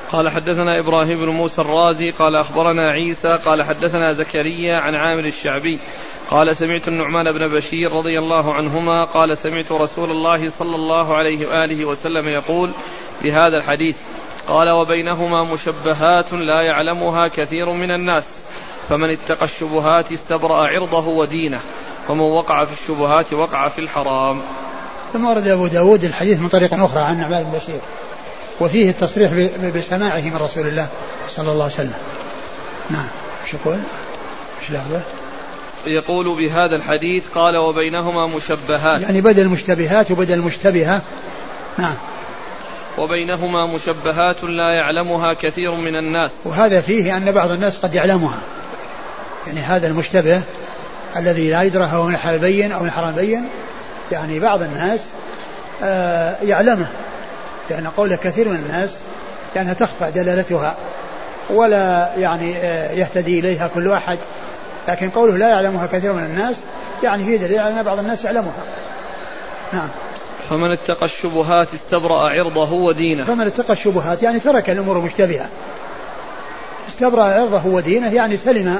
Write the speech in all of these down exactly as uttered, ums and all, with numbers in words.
قال حدثنا إبراهيم بن موسى الرازي قال أخبرنا عيسى قال حدثنا زكريا عن عامر الشعبي قال سمعت النعمان بن بشير رضي الله عنهما قال سمعت رسول الله صلى الله عليه وآله وسلم يقول في هذا الحديث قال وبينهما مشبهات لا يعلمها كثير من الناس فمن اتقى الشبهات استبرأ عرضه ودينه ومن وقع في الشبهات وقع في الحرام. ثم ورد أبو داود الحديث من طريق أخرى عن النعمان بن بشير وفيه التصريح بسماعه من رسول الله صلى الله عليه وسلم. نعم. ايش يقول؟ ايش لفظه؟ يقول بهذا الحديث قال وبينهما مشبهات يعني بدل مشتبهات وبدل مشتبهة. نعم. وبينهما مشبهات لا يعلمها كثير من الناس. وهذا فيه أن بعض الناس قد يعلمها، يعني هذا المشتبه الذي لا يدرى هو من الحلال بين أو من الحرام بين، يعني بعض الناس آه يعلمه، لأن قول كثير من الناس لأنها تخفى دلالتها ولا يعني آه يهتدي إليها كل أحد، لكن قوله لا يعلمها كثير من الناس يعني فيه دليل أن بعض الناس يعلمها. نعم. فمن اتقى الشبهات استبرأ عرضه ودينه. فمن اتقى الشبهات يعني ترك الأمور المشتبهة، استبرأ عرضه ودينه يعني سلم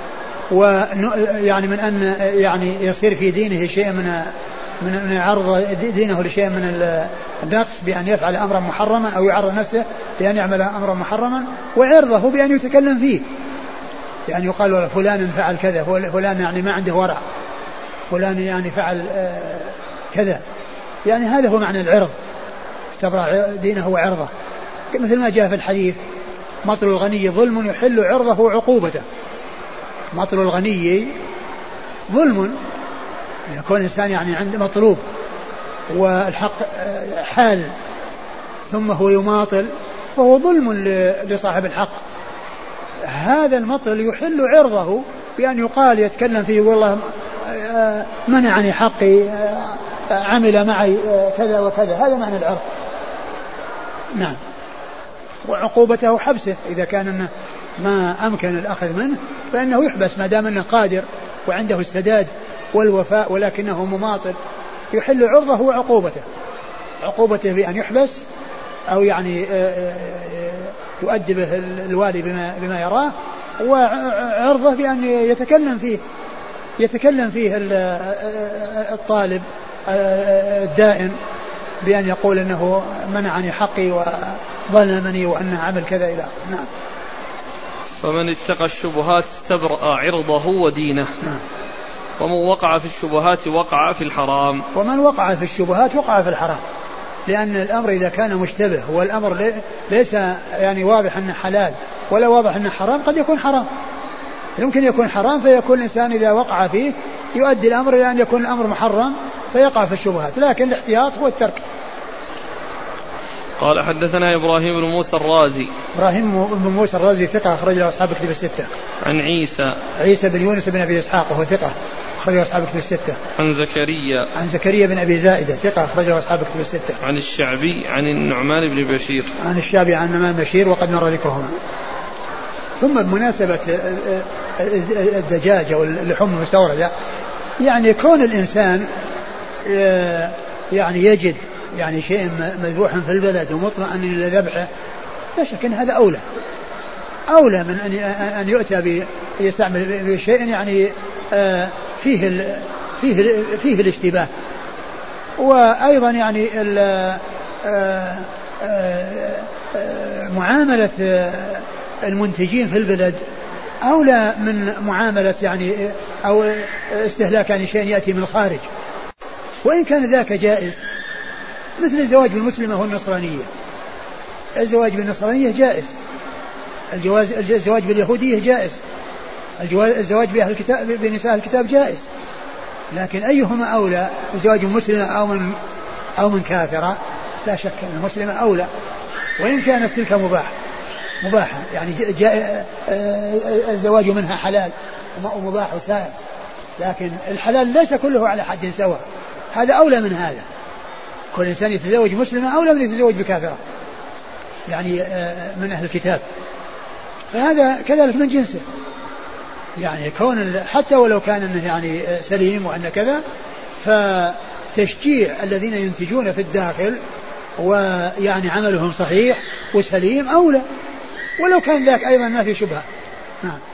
ويعني من أن يعني يصير في دينه شيء من من عرض دينه لشيء من النقص بأن يفعل أمرا محرما أو يعرض نفسه بأن يعمل أمرا محرما، وعرضه بأن يتكلم فيه، يعني يقال فلان فعل كذا، فلان يعني ما عنده ورع، فلان يعني فعل كذا، يعني هذا هو معنى العرض، استبرأ دينه وعرضه، مثل ما جاء في الحديث مطل الغني ظلم يحل عرضه وعقوبته. مطل الغني ظلم، يكون الإنسان يعني عنده مطلوب والحق حال ثم هو يماطل فهو ظلم لصاحب الحق. هذا المطل يحل عرضه بأن يقال يتكلم فيه والله منعني حقي، عمل معي كذا وكذا، هذا معنى العرض. نعم. وعقوبته حبسه، إذا كان ما أمكن الأخذ منه فإنه يحبس ما دام أنه قادر وعنده السداد والوفاء ولكنه مماطل، يحل عرضه وعقوبته، عقوبته بأن يحبس أو يعني يؤدبه الوالي بما, بما يراه، وعرضه بأن يتكلم فيه يتكلم فيه الطالب الدائن بأن يقول أنه منعني حقي وظلمني وأنه عمل كذا إلى آخره. نعم. فمن اتقى الشبهات استبرأ عرضه ودينه. نعم. ومن وقع في الشبهات وقع في الحرام. ومن وقع في الشبهات وقع في الحرام، لأن الأمر إذا كان مشتبه والأمر ليس يعني واضح أنه حلال ولا واضح أنه حرام قد يكون حرام، يمكن يكون حرام فيكون الإنسان إذا وقع فيه يؤدي الأمر إلى أن يكون الأمر محرم فيقع في الشبهات، لكن الاحتياط هو الترك. قال حدثنا إبراهيم بن موسى الرازي. إبراهيم بن موسى الرازي ثقة أخرج له أصحاب الكتب الستة. عن عيسى عيسى بن يونس بن أبي إسحاق وهو ثقة أخرج له أصحاب الكتب الستة. عن زكريا عن زكريا بن أبي زائدة ثقة أخرج له أصحاب الكتب الستة. عن الشعبي عن النعمان بن بشير. عن الشعبي عن النعمان بن بشير وقد مر ذكرهما. ثم بمناسبة الدجاج أو اللحوم المستوردة، يعني كون الإنسان يعني يجد يعني شيء مذبوح في البلد ومطمئن إلى ذبحه، لا شك أن هذا أولى أولى من أن أن يؤتى بيستعمل بشيء يعني فيه فيه فيه الاشتباه. وأيضا يعني معاملة المنتجين في البلد أولى من معاملة يعني أو استهلاك يعني شيء يأتي من الخارج، وإن كان ذاك جائز، مثل الزواج بالمسلمة والنصرانية. الزواج بالنصرانية جائز، الجواز الزواج باليهودية جائز، الزواج بأهل الكتاب بنساء الكتاب جائز، لكن أيهما أولى، الزواج بالمسلمة أو من أو من كافرة؟ لا شك أن المسلمة أولى، وإن كانت تلك مباح مباحة يعني جاء الزواج منها حلال ومباح وسائر، لكن الحلال ليس كله على حد سواء، هذا أولى من هذا. كل إنسان يتزوج مسلمة أولى من يتزوج بكافرة يعني من أهل الكتاب، فهذا كذلك من جنسه، يعني كون حتى ولو كان إنه يعني سليم وأن كذا، فتشجيع الذين ينتجون في الداخل ويعني عملهم صحيح وسليم أولى، ولو كان ذاك أيضا ما في شبهة. نعم.